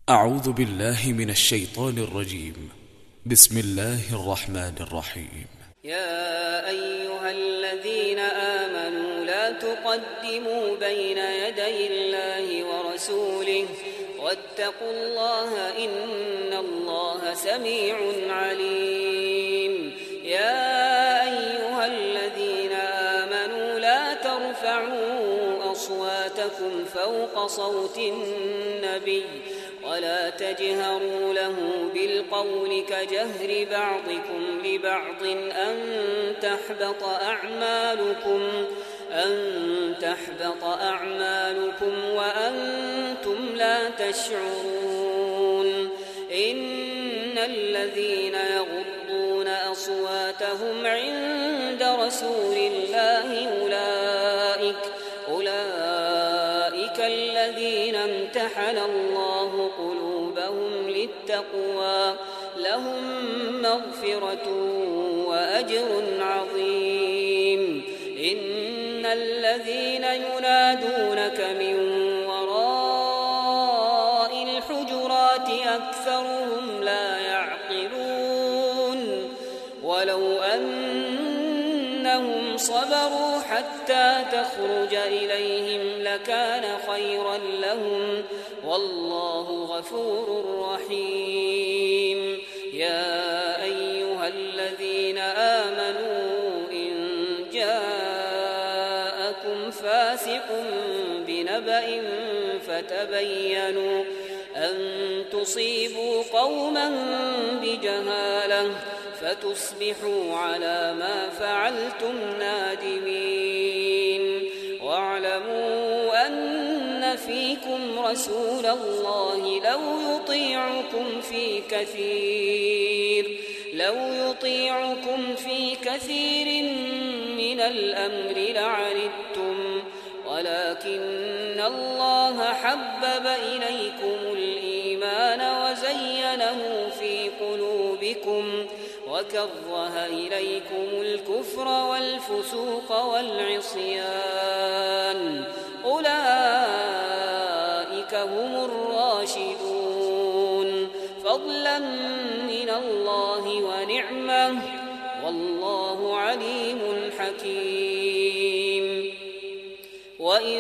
أعوذ بالله من الشيطان الرجيم. بسم الله الرحمن الرحيم. يا أيها الذين آمنوا لا تقدموا بين يدي الله ورسوله واتقوا الله إن الله سميع عليم. يا أيها الذين آمنوا لا ترفعوا أصواتكم فوق صوت النبي ولا تجهروا له بالقول كجهر بعضكم لبعض أن تحبط أعمالكم وأنتم لا تشعرون. إن الذين يغضون أصواتهم عند رسول الله أولئك الذين امتحن الله قلوبهم للتقوى لهم مغفرة وأجر عظيم. إن الذين ينادونك من وراء الحجرات أكثرهم لا يعقلون. ولو أنهم صبروا حتى تخرج إليهم لكان خيرا لهم والله غفور رحيم. يا أيها الذين آمنوا إن جاءكم فاسق بنبأ فتبينوا أن تصيبوا قوما بجهالة فتصبحوا على ما فعلتم نادمين. واعلموا أن فيكم رسول الله لو يطيعكم في كثير من الأمر لعنتم ولكن الله حبب إليكم الإيمان وزينه في قلوبكم وكره إليكم الكفر والفسوق والعصيان أولئك هم الراشدون فضلا من الله ونعمة والله عليم حكيم. وإن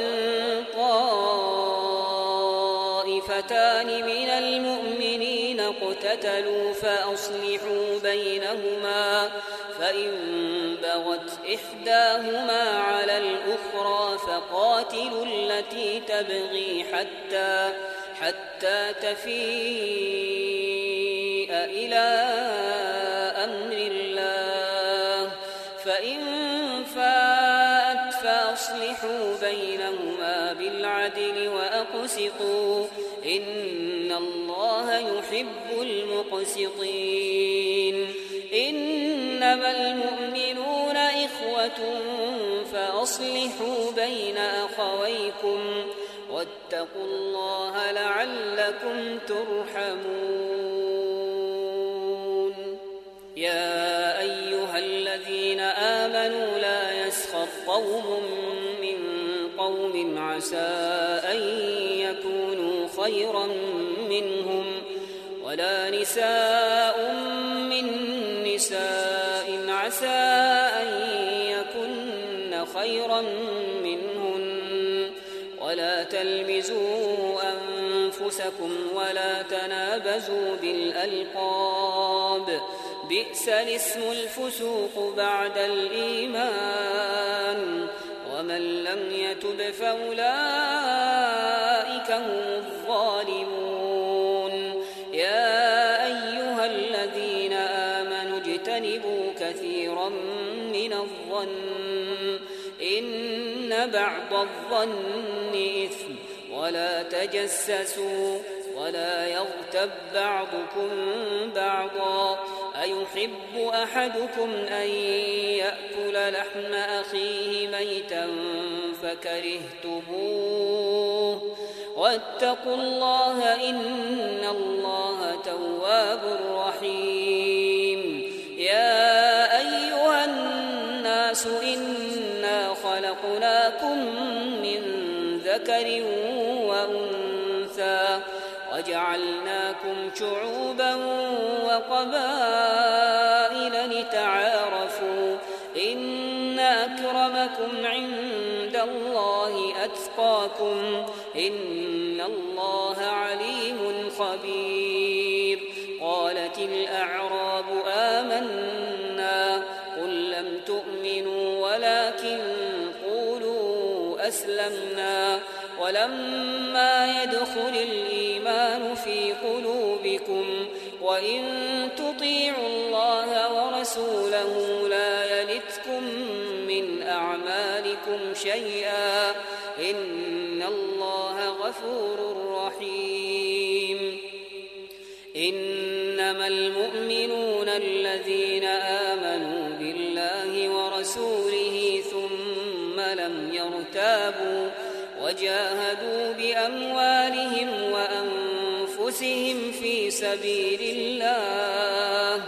طائفتان من المؤمنين اقتتلوا فأصلحوا بينهما فإن بغت إحداهما على الأخرى فقاتلوا التي تبغي حتى تفيء إلى أمر الله فإن فاءت فأصلحوا بينهما بالعدل وأقسطوا إن الله يحب المقسطين. إنما المؤمنون إخوة فأصلحوا بين أخويكم واتقوا الله لعلكم ترحمون. يا أيها الذين آمنوا لا يسخر قوم من قوم عسى أن يكونوا خيرا منهم ولا نساء من نساء عسى أن يكن خيرا منهن ولا تلمزوا أنفسكم ولا تنابزوا بالألقاب بئس الاسم الفسوق بعد الإيمان ومن لم يتب فأولئك هم الظالمون. يا أيها الذين آمنوا اجتنبوا كثيرا من الظن إن بعض الظن إثم ولا تجسسوا ولا يغتب بعضكم بعضا أيحب أحدكم أن يأكل لحم أخيه ميتا فكرهتموه واتقوا الله إن الله تواب رحيم. يا أيها الناس إنا خلقناكم من ذكر وأنثى وجعلناكم شعوبا وقبائل لتعارفوا إن أكرمكم عند الله أتقاكم إن الله عليم خبير. قالت الأعراب آمنا قل لم تؤمنوا ولكن قولوا أسلمنا ولما يدخل الإيمان في قلوبكم وإن تطيعوا الله ورسوله لا يلتكم من أعمالكم شيئا إن الله غفور رحيم. إنما المؤمنون الذين آمنوا بالله ورسوله ثم لم يرتابوا وجاهدوا بأموالهم وأنفسهم في سبيل الله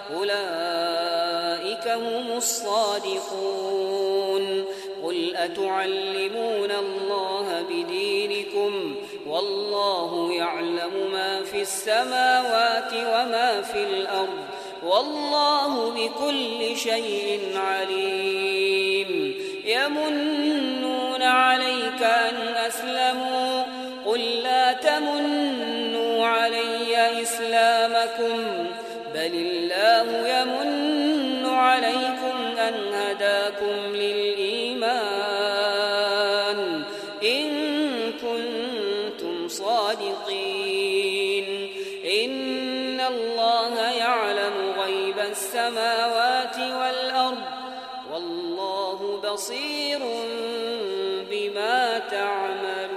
أولئك هم الصادقون. قل أتعلمون الله بدينكم والله يعلم ما في السماوات وما في الأرض والله بكل شيء عليم. يمنون عليك أن أسلموا قل لا تمنوا علي إسلامكم بل الله يمن عليكم أن هداكم للإيمان إن كنتم صادقين. إن الله يعلم غيب السماوات والأرض والله بصير بما تعملون.